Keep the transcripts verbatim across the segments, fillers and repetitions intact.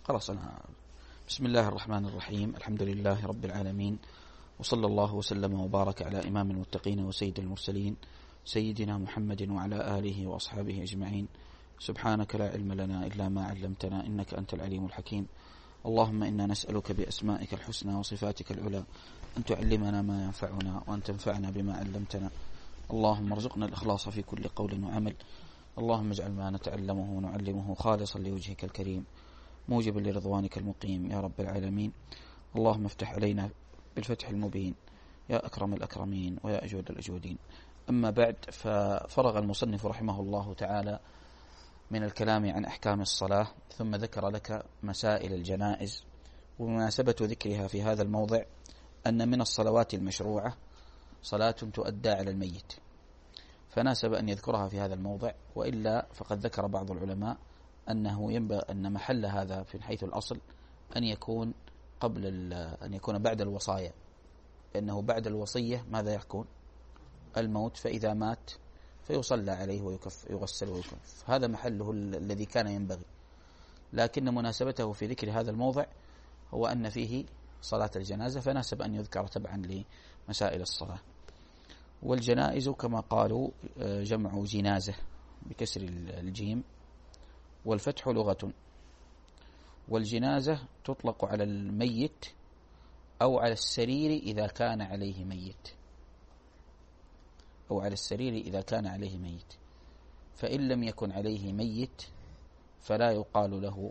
خلاص أنا بسم الله الرحمن الرحيم. الحمد لله رب العالمين، وصلى الله وسلم وبارك على إمام المتقين وسيد المرسلين سيدنا محمد وعلى آله وأصحابه أجمعين. سبحانك لا علم لنا إلا ما علمتنا إنك أنت العليم الحكيم. اللهم إنا نسألك بأسمائك الحسنى وصفاتك العلى أن تعلمنا ما ينفعنا وأن تنفعنا بما علمتنا. اللهم ارزقنا الإخلاص في كل قول وعمل. اللهم اجعل ما نتعلمه ونعلمه خالصا لوجهك الكريم موجبا لرضوانك المقيم يا رب العالمين. اللهم افتح علينا بالفتح المبين يا أكرم الأكرمين ويا أجود الأجودين. أما بعد، ففرغ المصنف رحمه الله تعالى من الكلام عن أحكام الصلاة، ثم ذكر لك مسائل الجنائز. ومناسبة ذكرها في هذا الموضع أن من الصلوات المشروعة صلاة تؤدى على الميت، فناسب أن يذكرها في هذا الموضع، وإلا فقد ذكر بعض العلماء أنه ينبغي أن محل هذا في حيث الأصل أن يكون قبل أن يكون بعد الوصايا، لأنه بعد الوصية ماذا يكون؟ الموت، فإذا مات فيصلى عليه ويكف يغسل ويكف، هذا محله الذي كان ينبغي. لكن مناسبته في ذكر هذا الموضع هو أن فيه صلاة الجنازة، فناسب أن يذكر تبعا لمسائل الصلاة. والجنائز كما قالوا جمع جنازة بكسر الجيم والفتح لغة. والجنازة تطلق على الميت أو على السرير إذا كان عليه ميت، أو على السرير إذا كان عليه ميت. فإن لم يكن عليه ميت فلا يقال له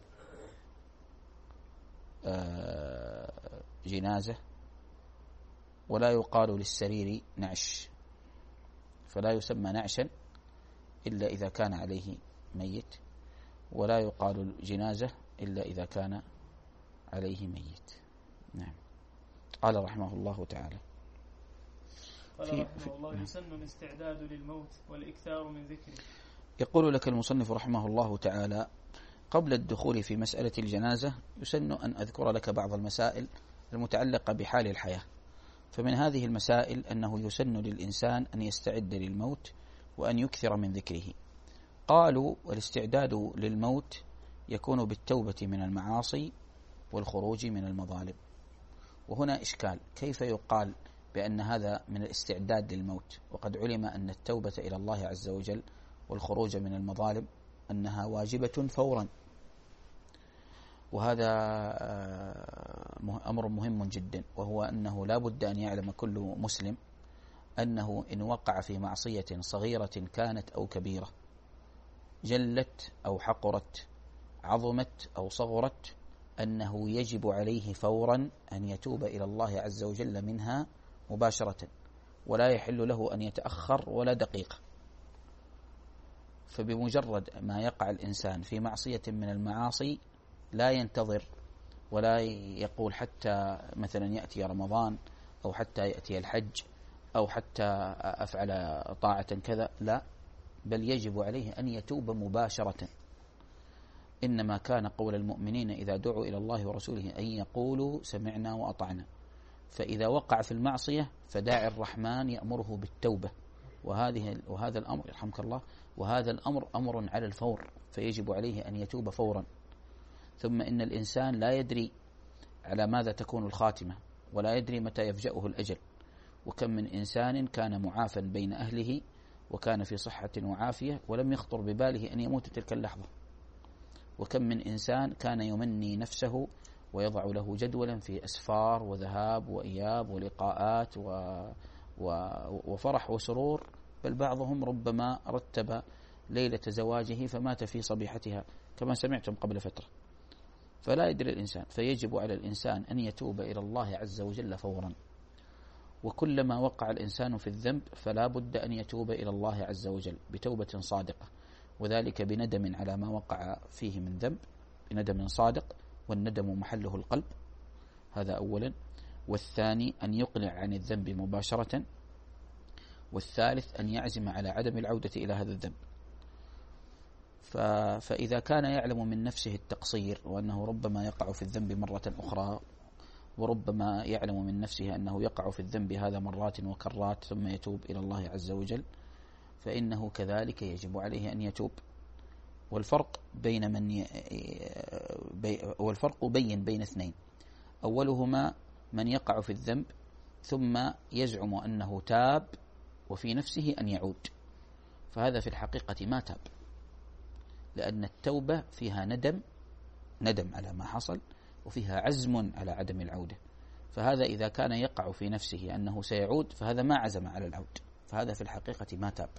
جنازة، ولا يقال للسرير نعش، فلا يسمى نعشا إلا إذا كان عليه ميت، ولا يقال جنازة إلا إذا كان عليه ميت. نعم. قال رحمه الله تعالى قال رحمه الله: يسن الاستعداد للموت والإكثار من ذكره. يقول لك المصنف رحمه الله تعالى: قبل الدخول في مسألة الجنازة يسن أن أذكر لك بعض المسائل المتعلقة بحال الحياة. فمن هذه المسائل أنه يسن للإنسان أن يستعد للموت وأن يكثر من ذكره. قالوا: والاستعداد للموت يكون بالتوبة من المعاصي والخروج من المظالم. وهنا إشكال، كيف يقال بأن هذا من الاستعداد للموت وقد علم أن التوبة إلى الله عز وجل والخروج من المظالم أنها واجبة فورا؟ وهذا أمر مهم جدا، وهو أنه لا بد أن يعلم كل مسلم أنه إن وقع في معصية صغيرة كانت أو كبيرة، جلت أو حقرت، عظمت أو صغرت، أنه يجب عليه فورا أن يتوب إلى الله عز وجل منها مباشرة، ولا يحل له أن يتأخر ولا دقيقة. فبمجرد ما يقع الإنسان في معصية من المعاصي لا ينتظر ولا يقول حتى مثلا يأتي رمضان أو حتى يأتي الحج أو حتى أفعل طاعة كذا، لا، بل يجب عليه أن يتوب مباشرة. إنما كان قول المؤمنين إذا دعوا إلى الله ورسوله أن يقولوا سمعنا وأطعنا. فإذا وقع في المعصية فداعي الرحمن يأمره بالتوبة، وهذه وهذا الأمر يرحمك الله وهذا الأمر أمر على الفور، فيجب عليه أن يتوب فورا. ثم إن الإنسان لا يدري على ماذا تكون الخاتمة، ولا يدري متى يفجأه الأجل. وكم من إنسان كان معافا بين أهله وكان في صحة وعافية ولم يخطر بباله أن يموت تلك اللحظة. وكم من إنسان كان يمني نفسه ويضع له جدولا في أسفار وذهاب وإياب ولقاءات و... و... وفرح وسرور، بل بعضهم ربما رتب ليلة زواجه فمات في صبيحتها كما سمعتم قبل فترة. فلا يدري الإنسان، فيجب على الإنسان أن يتوب إلى الله عز وجل فورا. وكلما وقع الإنسان في الذنب فلا بد أن يتوب إلى الله عز وجل بتوبة صادقة، وذلك بندم على ما وقع فيه من ذنب، بندم صادق، والندم محله القلب، هذا أولا. والثاني أن يقلع عن الذنب مباشرة. والثالث أن يعزم على عدم العودة إلى هذا الذنب. فإذا كان يعلم من نفسه التقصير وأنه ربما يقع في الذنب مرة أخرى، وربما يعلم من نفسه أنه يقع في الذنب هذا مرات وكرات ثم يتوب إلى الله عز وجل، فإنه كذلك يجب عليه أن يتوب. والفرق بين من ي... والفرق بين بين اثنين، أولهما من يقع في الذنب ثم يزعم أنه تاب وفي نفسه أن يعود، فهذا في الحقيقة ما تاب، لأن التوبة فيها ندم ندم على ما حصل، وفيها عزم على عدم العودة، فهذا إذا كان يقع في نفسه أنه سيعود فهذا ما عزم على العود، فهذا في الحقيقة ما تاب.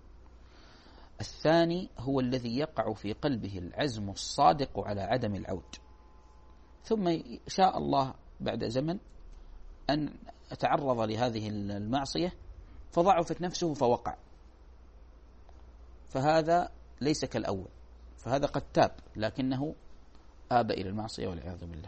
الثاني هو الذي يقع في قلبه العزم الصادق على عدم العود، ثم شاء الله بعد زمن أن أتعرض لهذه المعصية فضعفت نفسه فوقع، فهذا ليس كالأول، فهذا قد تاب لكنه آب إلى المعصية والعياذ بالله.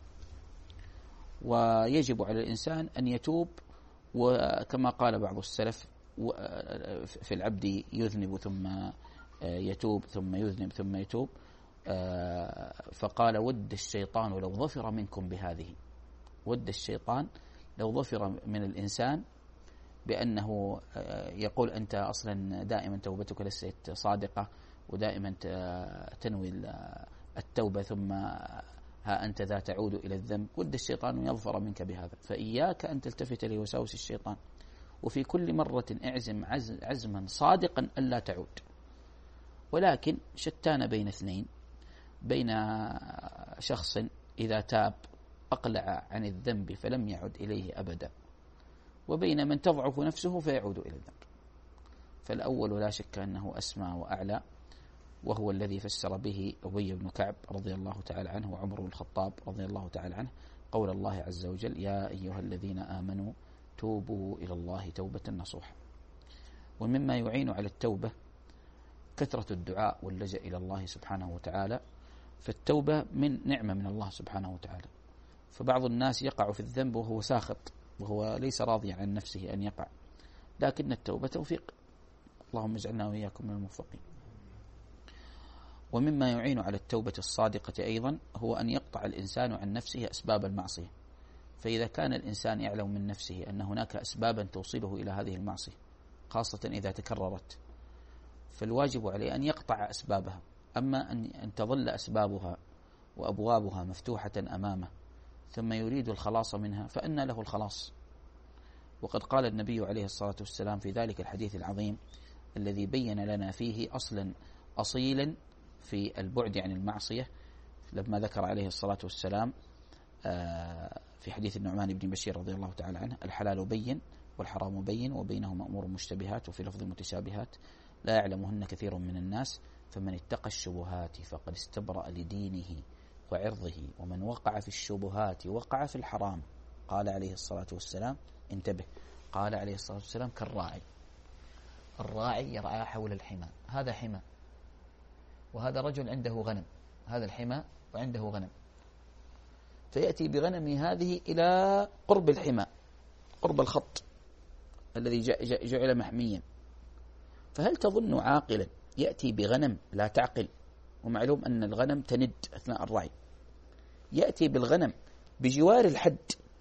ويجب على الإنسان أن يتوب، وكما قال بعض السلف في العبد يذنب ثم يتوب ثم يذنب ثم يتوب، فقال ود الشيطان لو ظفر منكم بهذه، ود الشيطان لو ظفر من الإنسان بأنه يقول أنت أصلا دائما توبتك ليست صادقة ودائما تنوي التوبة ثم ها أنت ذا تعود إلى الذنب، ود الشيطان يظفر منك بهذا، فإياك أن تلتفت لوساوس الشيطان، وفي كل مرة اعزم عزما صادقا ألا تعود. ولكن شتان بين اثنين، بين شخص إذا تاب أقلع عن الذنب فلم يعد إليه أبدا، وبين من تضعف نفسه فيعود إلى الذنب. فالأول لا شك أنه أسمى وأعلى، وهو الذي فسر به أبي بن كعب رضي الله تعالى عنه وعمر بن الخطاب رضي الله تعالى عنه قول الله عز وجل يا أيها الذين آمنوا توبوا إلى الله توبة نصوحا. ومما يعين على التوبة كثرة الدعاء واللجأ إلى الله سبحانه وتعالى، فالتوبة من نعمة من الله سبحانه وتعالى. فبعض الناس يقع في الذنب وهو ساخط وهو ليس راضيا عن نفسه أن يقع، لكن التوبة توفيق، اللهم اجعلنا وإياكم من الموفقين. ومما يعين على التوبة الصادقة أيضا هو أن يقطع الإنسان عن نفسه أسباب المعصية، فإذا كان الإنسان يعلم من نفسه أن هناك أسبابا توصله إلى هذه المعصية خاصة إذا تكررت، فالواجب عليه أن يقطع أسبابها. أما أن تظل أسبابها وأبوابها مفتوحة أمامه ثم يريد الخلاص منها فأنى له الخلاص. وقد قال النبي عليه الصلاة والسلام في ذلك الحديث العظيم الذي بين لنا فيه أصلا أصيلا في البعد عن المعصية، لما ذكر عليه الصلاة والسلام في حديث النعمان بن بشير رضي الله تعالى عنه الحلال بين والحرام بين وبينهما أمور مشتبهات وفي لفظ متشابهات لا يعلمهن كثير من الناس فمن اتقى الشبهات فقد استبرأ لدينه وعرضه ومن وقع في الشبهات وقع في الحرام. قال عليه الصلاة والسلام انتبه، قال عليه الصلاة والسلام كالراعي، الراعي يرعى حول الحمى، هذا حمى وهذا رجل عنده غنم، هذا الحمى وعنده غنم، فيأتي بغنمه هذه إلى قرب الحمى قرب الخط الذي جعل محميا، فهل تظن عاقلا يأتي بغنم لا تعقل، ومعلوم أن الغنم تند أثناء الرعي، يأتي بالغنم بجوار الحد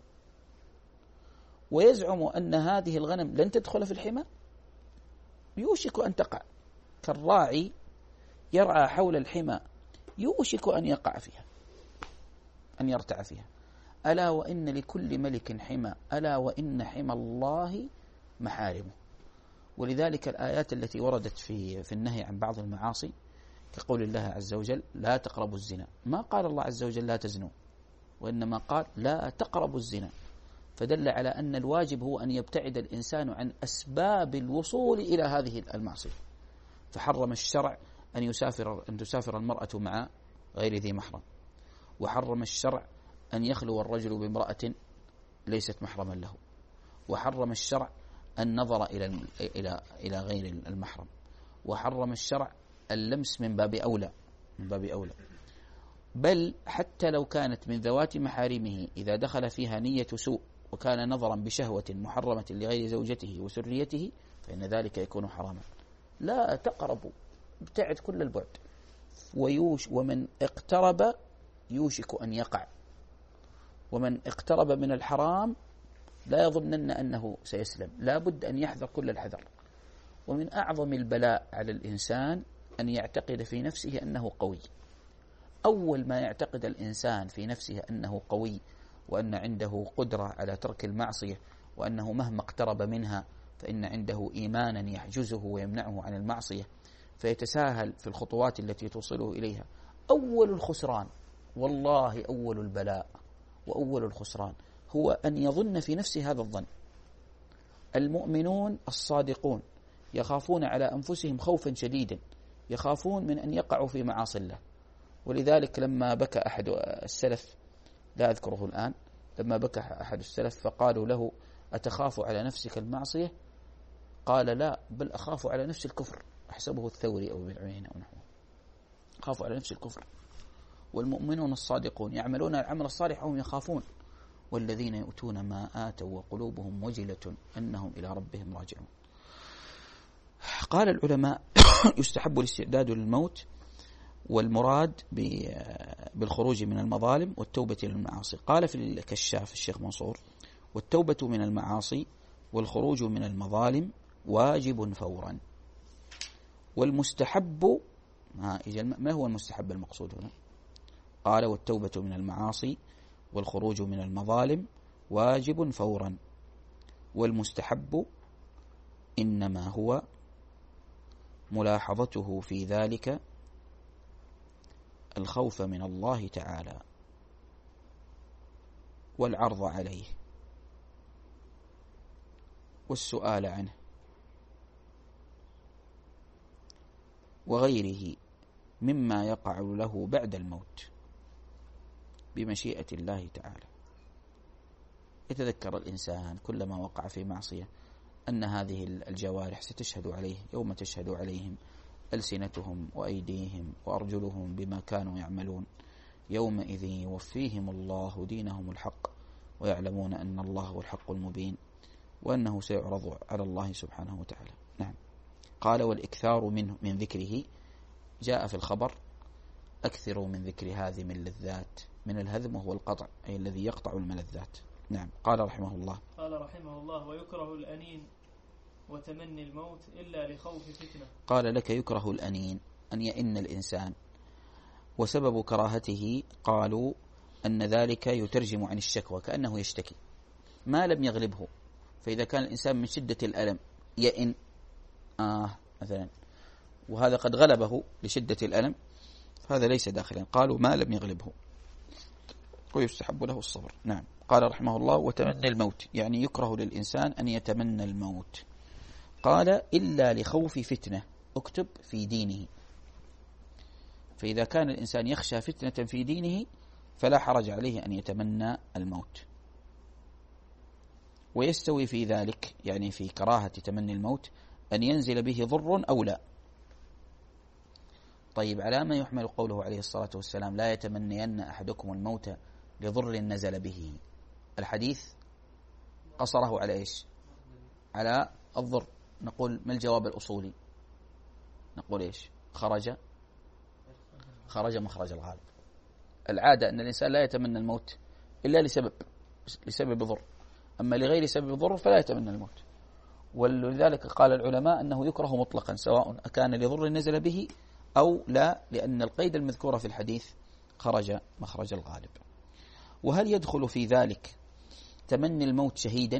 ويزعم أن هذه الغنم لن تدخل في الحمى؟ يوشك أن تقع. كالراعي يرعى حول الحمى يوشك أن يقع فيها أن يرتع فيها. ألا وإن لكل ملك حمى، ألا وإن حمى الله محارمه. ولذلك الآيات التي وردت في في النهي عن بعض المعاصي كقول الله عز وجل لا تقربوا الزنا، ما قال الله عز وجل لا تزنوا، وإنما قال لا تقربوا الزنا، فدل على أن الواجب هو أن يبتعد الإنسان عن أسباب الوصول إلى هذه المعصية. فحرم الشرع أن يسافر أن تسافر المرأة مع غير ذي محرم، وحرم الشرع أن يخلو الرجل بامرأة ليست محرما له، وحرم الشرع النظر إلى إلى إلى غير المحرم، وحرم الشرع اللمس من باب أولى من باب أولى بل حتى لو كانت من ذوات محارمه إذا دخل فيها نية سوء وكان نظرا بشهوة محرمة لغير زوجته وسريته فإن ذلك يكون حراما. لا تقربوا، ابتعد كل البعد. ويوش ومن اقترب يوشك أن يقع، ومن اقترب من الحرام لا يظنن أنه سيسلم، لا بد أن يحذر كل الحذر. ومن أعظم البلاء على الإنسان أن يعتقد في نفسه أنه قوي. أول ما يعتقد الإنسان في نفسه أنه قوي وأن عنده قدرة على ترك المعصية وأنه مهما اقترب منها فإن عنده إيمانا يحجزه ويمنعه عن المعصية فيتساهل في الخطوات التي توصله إليها، أول الخسران والله أول البلاء وأول الخسران هو أن يظن في نفسه هذا الظن. المؤمنون الصادقون يخافون على أنفسهم خوفا شديدا، يخافون من أن يقعوا في معاصي الله. ولذلك لما بكى أحد السلف، لا أذكره الآن، لما بكى أحد السلف فقالوا له أتخاف على نفسك المعصية؟ قال لا، بل أخاف على نفس الكفر. أحسبه الثوري أو ابن عيينة أو نحوه، أخاف على نفس الكفر. والمؤمنون الصادقون يعملون العمل الصالح وهم يخافون، والذين يؤتون ما آتوا وقلوبهم وجلة أنهم إلى ربهم راجعون. قال العلماء يستحب الاستعداد للموت، والمراد بالخروج من المظالم والتوبة للمعاصي. قال في الكشاف الشيخ منصور: والتوبة من المعاصي والخروج من المظالم واجب فورا. والمستحب، ما هو المستحب المقصود هنا؟ قال: والتوبة من المعاصي والخروج من المظالم واجب فورا. والمستحب إنما هو ملاحظته في ذلك الخوف من الله تعالى والعرض عليه والسؤال عنه وغيره مما يقع له بعد الموت بمشيئة الله تعالى. يتذكر الإنسان كلما وقع في معصية أن هذه الجوارح ستشهد عليه يوم تشهد عليهم ألسنتهم وأيديهم وأرجلهم بما كانوا يعملون، يومئذ يوفيهم الله دينهم الحق ويعلمون أن الله هو الحق المبين وأنه سيعرض على الله سبحانه وتعالى. نعم. قال: والإكثار منه من ذكره، جاء في الخبر: أكثروا من ذكر هذه من اللذات، من الهذم وهو القطع أي الذي يقطع الملذات. نعم. قال رحمه الله قال رحمه الله: ويكره الأنين وتمني الموت إلا لخوف فتنة. قال: لك يكره الأنين، أن يئن الإنسان. وسبب كراهته قالوا أن ذلك يترجم عن الشكوى، كأنه يشتكي ما لم يغلبه. فإذا كان الإنسان من شدة الألم يئن آه مثلا، وهذا قد غلبه لشدة الألم، فهذا ليس داخلا. قالوا ما لم يغلبه ويستحب له الصبر. نعم. قال رحمه الله: وتمنى الموت، يعني يكره للإنسان أن يتمنى الموت. قال: إلا لخوف فتنة، اكتب في دينه. فإذا كان الإنسان يخشى فتنة في دينه فلا حرج عليه أن يتمنى الموت. ويستوي في ذلك، يعني في كراهة تمني الموت، أن ينزل به ضر أو لا. طيب، على ما يحمل قوله عليه الصلاة والسلام: لا يتمنين أحدكم الموت لضر نزل به؟ الحديث قصره على إيش؟ على الضر. نقول ما الجواب الأصولي؟ نقول إيش؟ خرج خرج مخرج الغالب. العادة أن الإنسان لا يتمنى الموت إلا لسبب لسبب ضر، أما لغير سبب ضر فلا يتمنى الموت. ولذلك قال العلماء أنه يكره مطلقا، سواء أكان لضر نزل به أو لا، لأن القيد المذكور في الحديث خرج مخرج الغالب. وهل يدخل في ذلك تمني الموت شهيدا؟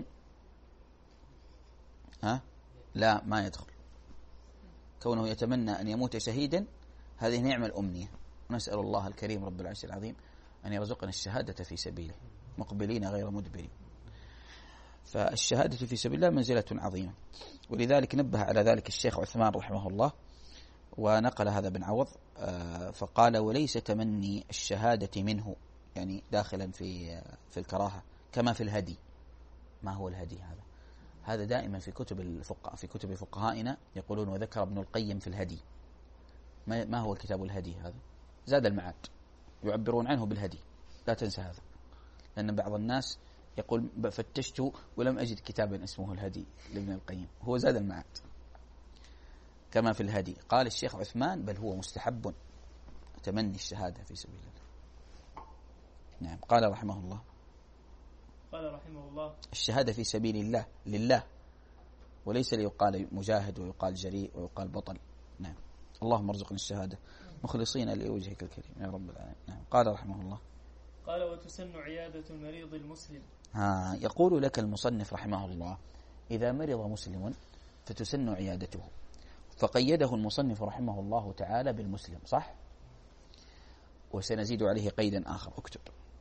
ها؟ لا، ما يدخل. كونه يتمنى أن يموت شهيدا هذه نعمة الأمنية، ونسأل الله الكريم رب العرش العظيم أن يرزقنا الشهادة في سبيله مقبلين غير مدبرين. فالشهادة في سبيل الله منزلة عظيمة، ولذلك نبه على ذلك الشيخ عثمان رحمه الله، ونقل هذا بن عوض فقال: وليس تمني الشهادة منه، يعني داخلا في في الكراهة، كما في الهدي. ما هو الهدي هذا؟ هذا دائما في كتب الفقهاء في كتب فقهائنا يقولون، وذكر ابن القيم في الهدي. ما هو الكتاب الهدي هذا؟ زاد المعاد، يعبرون عنه بالهدي، لا تنسى هذا، لأن بعض الناس يقول فتشت ولم أجد كتابا اسمه الهدي لابن القيم، هو زاد المعاد كما في الهدي. قال الشيخ عثمان: بل هو مستحب تمني الشهادة في سبيل الله. نعم. قال رحمه الله قال رحمه الله: الشهادة في سبيل الله لله، وليس ليقال مجاهد ويقال جريء ويقال بطل. نعم. اللهم ارزقنا الشهادة مخلصين لوجهك الكريم يا رب العالمين. نعم. قال رحمه الله قال وتسن عيادة المريض المسلم. ها يقول لك المصنف رحمه الله إذا مرض مسلم فتسن عيادته، فقيده المصنف رحمه الله تعالى بالمسلم، صح؟ وسنزيد عليه قيدا آخر، اكتب: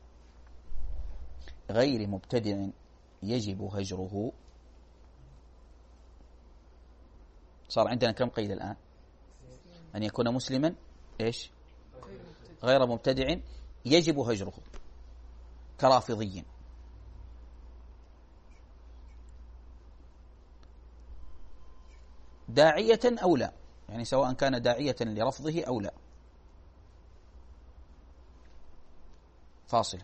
غير مبتدع يجب هجره. صار عندنا كم قيد الآن؟ أن يكون مسلما إيش؟ غير مبتدع يجب هجره كرافضي. داعية أو لا، يعني سواء كان داعية لرفضه أو لا. فاصل.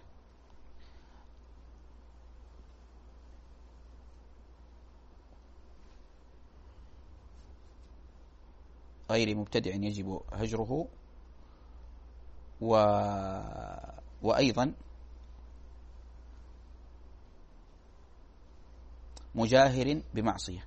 غير مبتدع يجب هجره، و... وأيضا مجاهر بمعصية،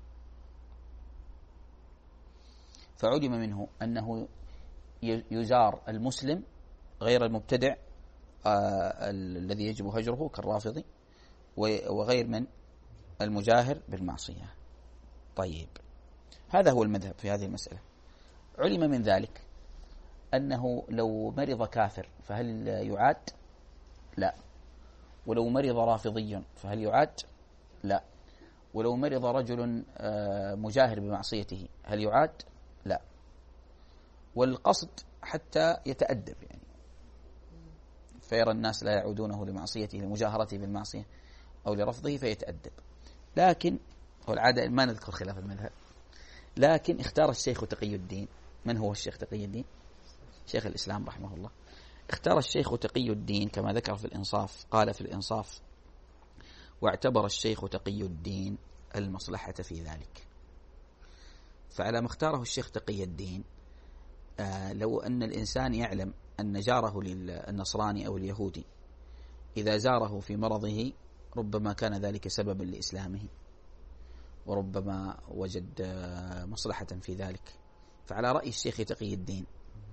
فعلم منه أنه يزار المسلم غير المبتدع آه الذي يجب هجره كالرافضي، وغير من المجاهر بالمعصية. طيب، هذا هو المذهب في هذه المسألة. علم من ذلك أنه لو مرض كافر فهل يعاد؟ لا. ولو مرض رافضي فهل يعاد؟ لا. ولو مرض رجل مجاهر بمعصيته هل يعاد؟ لا. والقصد حتى يتأدب، يعني فيرى الناس لا يعودونه لمعصيته لمجاهرته بالمعصية أو لرفضه فيتأدب. لكن والعادة ما نذكر خلاف المذهب، لكن اختار الشيخ تقي الدين. من هو الشيخ تقي الدين؟ شيخ الإسلام رحمه الله. اختار الشيخ تقي الدين كما ذكر في الإنصاف، قال في الإنصاف: واعتبر الشيخ تقي الدين المصلحة في ذلك. فعلى ما اختاره الشيخ تقي الدين، آه لو أن الإنسان يعلم أن جاره للنصراني أو اليهودي إذا زاره في مرضه ربما كان ذلك سببا لإسلامه، وربما وجد آه مصلحة في ذلك، فعلى رأي الشيخ تقي الدين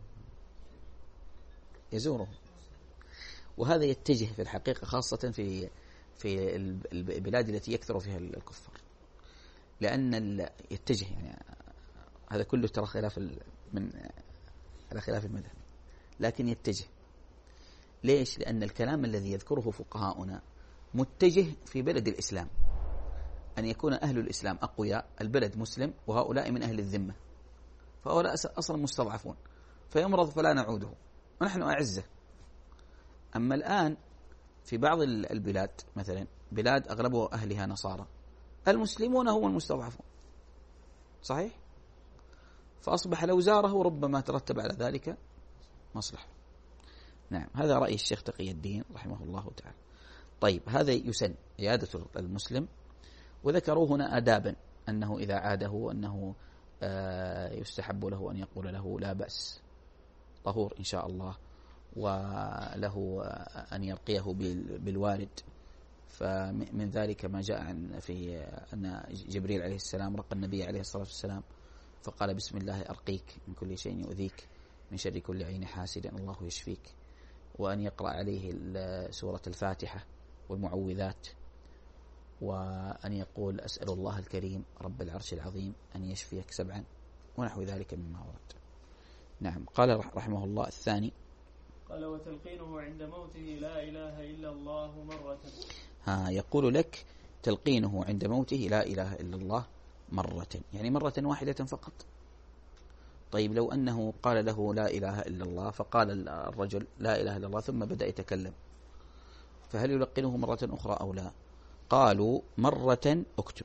يزوره. وهذا يتجه في الحقيقة خاصة في في البلاد التي يكثر فيها الكفار، لأن يتجه، يعني هذا كله ترى خلاف من على خلاف المذهب، لكن يتجه. ليش؟ لأن الكلام الذي يذكره فقهاؤنا متجه في بلد الإسلام، أن يكون أهل الإسلام أقوياء، البلد مسلم وهؤلاء من أهل الذمة، فهؤلاء أصلا مستضعفون، فيمرض فلا نعوده ونحن أعزة. أما الآن في بعض البلاد، مثلا بلاد أغلبها أهلها نصارى، المسلمون هم المستضعفون، صحيح؟ فأصبح لو زاره ربما ترتب على ذلك مصلحة. نعم، هذا رأي الشيخ تقي الدين رحمه الله تعالى. طيب، هذا يسن عيادة المسلم، وذكروا هنا آدابا أنه إذا عاده أنه يستحب له أن يقول له لا بأس، طهور إن شاء الله، وله أن يرقيه بالوارد. فمن ذلك ما جاء عن في أن جبريل عليه السلام رقى النبي عليه الصلاة والسلام فقال: بسم الله أرقيك من كل شيء يؤذيك، من شر كل عين حاسد الله يشفيك. وأن يقرأ عليه سورة الفاتحة والمعوذات، وأن يقول: أسأل الله الكريم رب العرش العظيم أن يشفيك سبعا، ونحو ذلك مما ورد. نعم. قال رحمه الله الثاني: قال وتلقينه عند موته لا إله إلا الله مرة. ها يقول لك تلقينه عند موته لا إله إلا الله مرة، يعني مرة واحدة فقط. طيب، لو أنه قال له لا إله إلا الله، فقال الرجل لا إله إلا الله ثم بدأ يتكلم، فهل يلقنه مرة أخرى أو لا؟ قالوا مرة اكتب.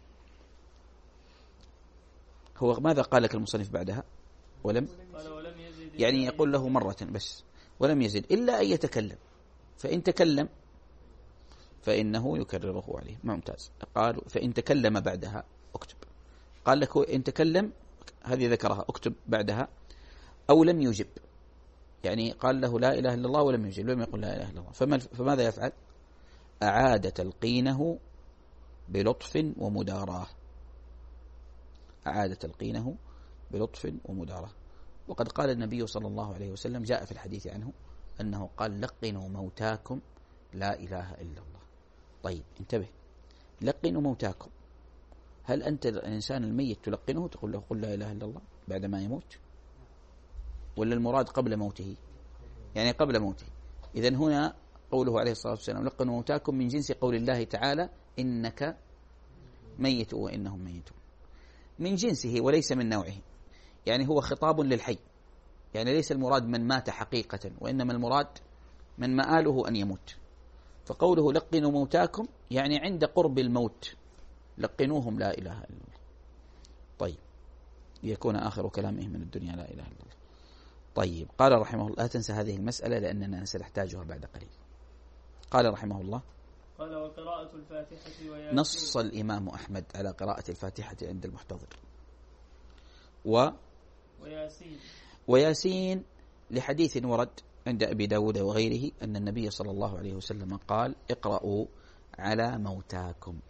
هو ماذا قال لك المصنف بعدها؟ ولم يعني يقول له مرة بس ولم يزد إلا أن يتكلم، فإن تكلم فإنه يكرره عليه. ممتاز. قالوا فإن تكلم بعدها اكتب. قال لك إن تكلم، هذه ذكرها، اكتب بعدها. أو لم يجب، يعني قال له لا إله إلا الله ولم يجب، لم يقل لا إله إلا الله، فما فماذا يفعل؟ أعاد تلقينه بلطف ومداراه. أعاد تلقينه بلطف ومداراه. وقد قال النبي صلى الله عليه وسلم جاء في الحديث عنه أنه قال لقنوا موتاكم لا إله إلا الله. طيب انتبه، لقنوا موتاكم، هل أنت الإنسان الميت تلقنه تقول له قل لا إله إلا الله بعد ما يموت، ولا المراد قبل موته؟ يعني قبل موته. إذن هنا قوله عليه الصلاة والسلام لقنوا موتاكم من جنس قول الله تعالى إنك ميت وإنهم ميتون، من جنسه وليس من نوعه، يعني هو خطاب للحي، يعني ليس المراد من مات حقيقة، وإنما المراد من مآله أن يموت. فقوله لقنوا موتاكم يعني عند قرب الموت لقنوهم لا إله إلا الله. طيب ليكون آخر كلامه من الدنيا لا إله إلا الله. طيب قال رحمه الله، لا تنسى هذه المسألة لأننا سنحتاجها بعد قليل. قال رحمه الله قال وقراءة الفاتحة وياسين. نص الإمام أحمد على قراءة الفاتحة عند المحتضر و وياسين وياسين لحديث ورد عند أبي داود وغيره أن النبي صلى الله عليه وسلم قال اقرأوا على موتاكم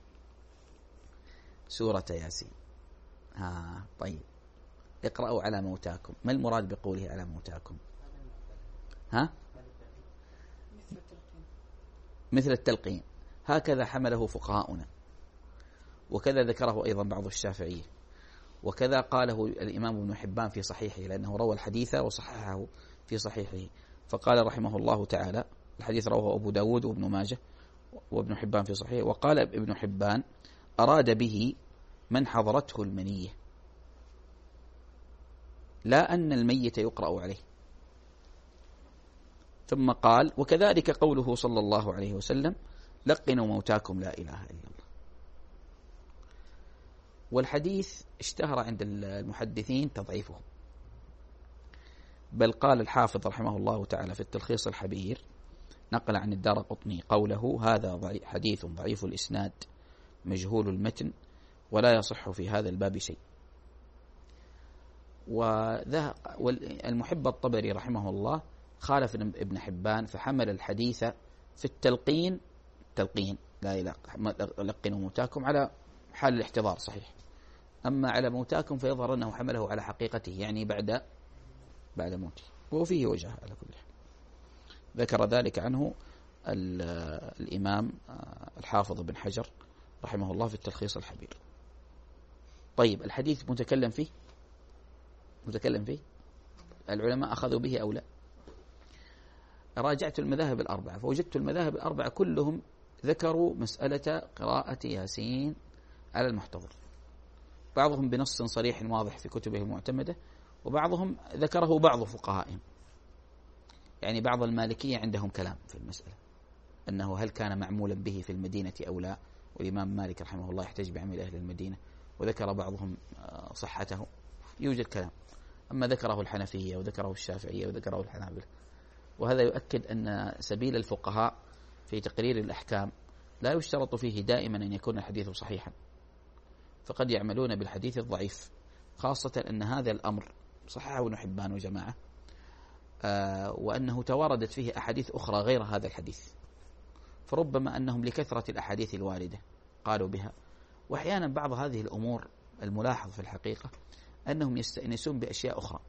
سورة ياسين. ها طيب اقرأوا على موتاكم، ما المراد بقوله على موتاكم؟ ها مثل التلقين، هكذا حمله فقهاؤنا، وكذا ذكره أيضا بعض الشافعية، وكذا قاله الإمام ابن حبان في صحيحه، لأنه روى الحديث وصححه في صحيحه. فقال رحمه الله تعالى الحديث رواه أبو داود وابن ماجه وابن حبان في صحيحه، وقال ابن حبان أراد به من حضرته المنية، لا أن الميت يقرأ عليه. ثم قال وكذلك قوله صلى الله عليه وسلم لقنوا موتاكم لا إله إلا الله. والحديث اشتهر عند المحدثين تضعيفه، بل قال الحافظ رحمه الله تعالى في التلخيص الحبير نقل عن الدارقطني قوله هذا حديث ضعيف الإسناد مجهول المتن ولا يصح في هذا الباب شيء. والمحب الطبري رحمه الله خالف ابن حبان فحمل الحديث في التلقين تلقين لا إله لقنوا موتاكم على حال الاحتضار صحيح، أما على موتاكم فيظهر أنه حمله على حقيقته يعني بعد بعد موته، وفيه وجه على كل حال. ذكر ذلك عنه الإمام الحافظ بن حجر رحمه الله في التلخيص الحبير. طيب الحديث متكلم فيه متكلم فيه العلماء أخذوا به أو لا؟ راجعت المذاهب الأربعة فوجدت المذاهب الأربعة كلهم ذكروا مسألة قراءة ياسين على المحتضر، بعضهم بنص صريح واضح في كتبه المعتمدة، وبعضهم ذكره بعض فقهائهم. يعني بعض المالكية عندهم كلام في المسألة أنه هل كان معمولا به في المدينة أو لا، والإمام مالك رحمه الله يحتج بعمل أهل المدينة، وذكر بعضهم صحته، يوجد كلام. أما ذكره الحنفية وذكره الشافعية وذكره الحنابلة، وهذا يؤكد أن سبيل الفقهاء في تقرير الأحكام لا يشترط فيه دائما أن يكون الحديث صحيحا، فقد يعملون بالحديث الضعيف، خاصة أن هذا الأمر صححه ابن حبان وجماعة، آه وأنه تواردت فيه أحاديث أخرى غير هذا الحديث، فربما أنهم لكثرة الأحاديث الواردة قالوا بها. وأحيانا بعض هذه الأمور الملاحظ في الحقيقة أنهم يستأنسون بأشياء أخرى،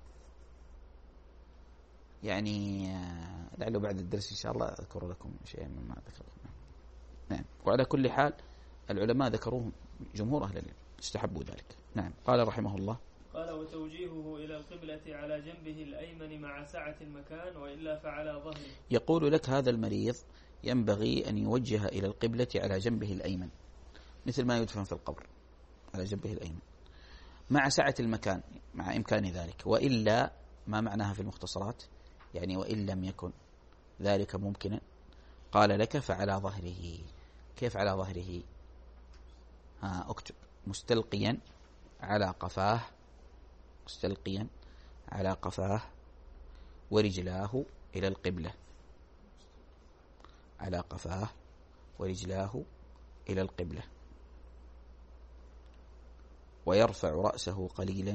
يعني لعله بعد الدرس إن شاء الله أذكر لكم شيئا مما ذكرنا. نعم. وعلى كل حال العلماء ذكروهم جمهور أهل العلم استحبوا ذلك. نعم. قال رحمه الله قال وتوجيهه إلى القبلة على جنبه الأيمن مع سعة المكان وإلا فعلى ظهره. يقول لك هذا المريض ينبغي أن يوجه إلى القبلة على جنبه الأيمن مثل ما يدفن في القبر على جنبه الأيمن مع سعة المكان مع إمكان ذلك، وإلا ما معناها في المختصرات يعني وإن لم يكن ذلك ممكنا قال لك فعلى ظهره. كيف على ظهره؟ ها اكتب مستلقيا على قفاه مستلقيا على قفاه ورجلاه إلى القبلة، على قفاه ورجلاه إلى القبلة، ويرفع رأسه قليلا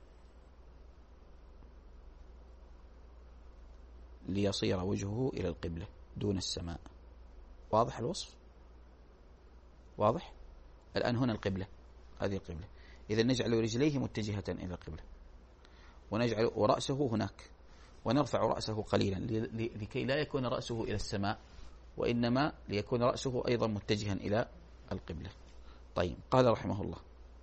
ليصير وجهه إلى القبلة دون السماء. واضح الوصف؟ واضح؟ الآن هنا القبلة، هذه القبلة، إذا نجعل رجليه متجهة إلى القبلة، ونجعل ورأسه هناك، ونرفع رأسه قليلا لكي لا يكون رأسه إلى السماء، وإنما ليكون رأسه أيضا متجها إلى القبلة. طيب، قال رحمه الله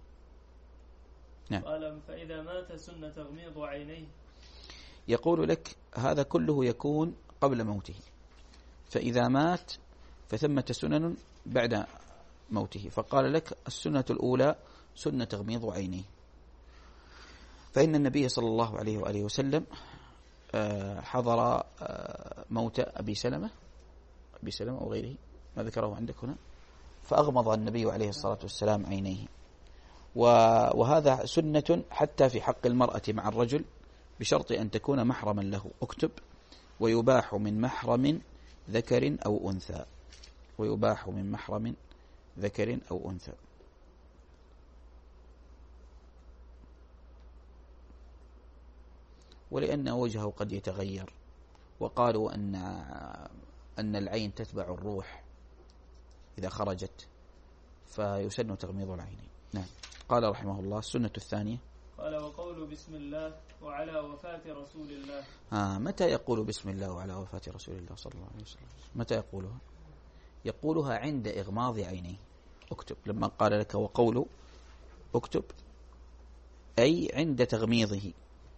نعم. قال فإذا مات سن تغميض عينيه. يقول لك هذا كله يكون قبل موته، فإذا مات فثمة سنن بعد موته، فقال لك السنة الأولى سنة تغميض عينيه، فإن النبي صلى الله عليه وآله وسلم حضر موت أبي سلمة أبي سلمة أو غيره، ما ذكره عندك هنا، فأغمض النبي عليه الصلاة والسلام عينيه، وهذا سنة حتى في حق المرأة مع الرجل بشرط أن تكون محرما له. اكتب: ويباح من محرم ذكر أو أنثى، ويباح من محرم ذكر أو أنثى. ولأن وجهه قد يتغير، وقالوا أن أن العين تتبع الروح إذا خرجت، فيسن تغميض العينين. نعم. قال رحمه الله السنة الثانية قال وقول بسم الله وعلى وفاة رسول الله. آه متى يقول بسم الله وعلى وفاة رسول الله صلى الله عليه وسلم؟ متى يقولها؟ يقولها عند إغماض عينيه. اكتب لما قال لك وقول، اكتب أي عند تغميضه.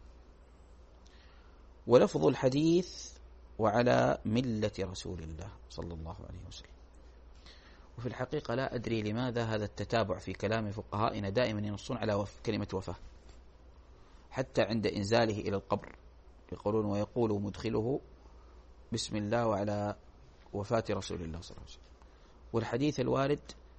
ولفظ الحديث وعلى ملة رسول الله صلى الله عليه وسلم. وفي الحقيقة لا أدري لماذا هذا التتابع في كلام فقهائنا دائما ينصون على وف كلمة وفاة، حتى عند إنزاله إلى القبر يقولون ويقول مدخله بسم الله وعلى وفاة رسول الله صلى الله عليه وسلم. والحديث الوارد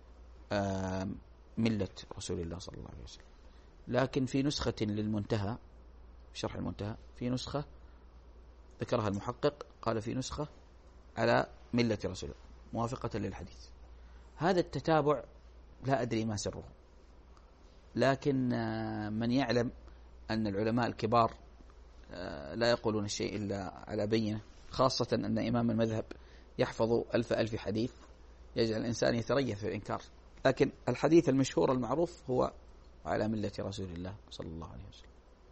ملة رسول الله صلى الله عليه وسلم، لكن في نسخة للمنتهى، شرح المنتهى، في نسخة ذكرها المحقق قال في نسخة على ملة رسول الله موافقة للحديث. هذا التتابع لا أدري ما سره، لكن من يعلم أن العلماء الكبار لا يقولون الشيء إلا على بينة، خاصة أن إمام المذهب يحفظ ألف ألف حديث يجعل الإنسان يتريث في الإنكار، لكن الحديث المشهور المعروف هو على ملة رسول الله صلى الله عليه وسلم.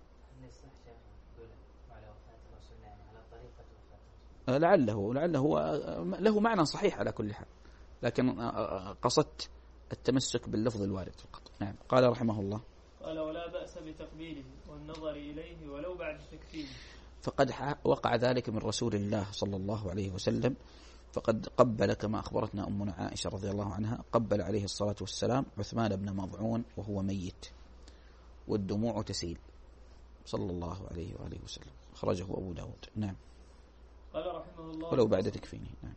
لعله لعله هو له معنى صحيح على كل حال، لكن قصدت التمسك باللفظ الوارد فقط. نعم. قال رحمه الله قال ولا بأس بتقبيله والنظر إليه ولو بعد تكفيره. فقد وقع ذلك من رسول الله صلى الله عليه وسلم، فقد قبل كما أخبرتنا أمنا عائشة رضي الله عنها، قبل عليه الصلاة والسلام عثمان بن مضعون وهو ميت والدموع تسيل صلى الله عليه وآله وسلم، أخرجه أبو داود. نعم. قال رحمه الله ولو بعد تكفينه. نعم.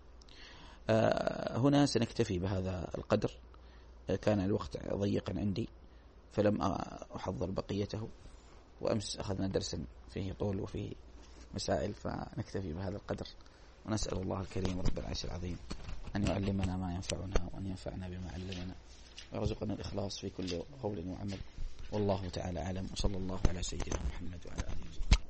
آه هنا سنكتفي بهذا القدر، آه كان الوقت ضيقا عندي فلم أحضر بقيته، وأمس أخذنا درسا فيه طول وفيه مسائل، فنكتفي بهذا القدر، ونسأل الله الكريم رب العرش العظيم أن يعلمنا ما ينفعنا وأن ينفعنا بما علمنا، ويرزقنا الإخلاص في كل قول وعمل. والله تعالى أعلم، وصلى الله على سيدنا محمد وعلى آله وسلم.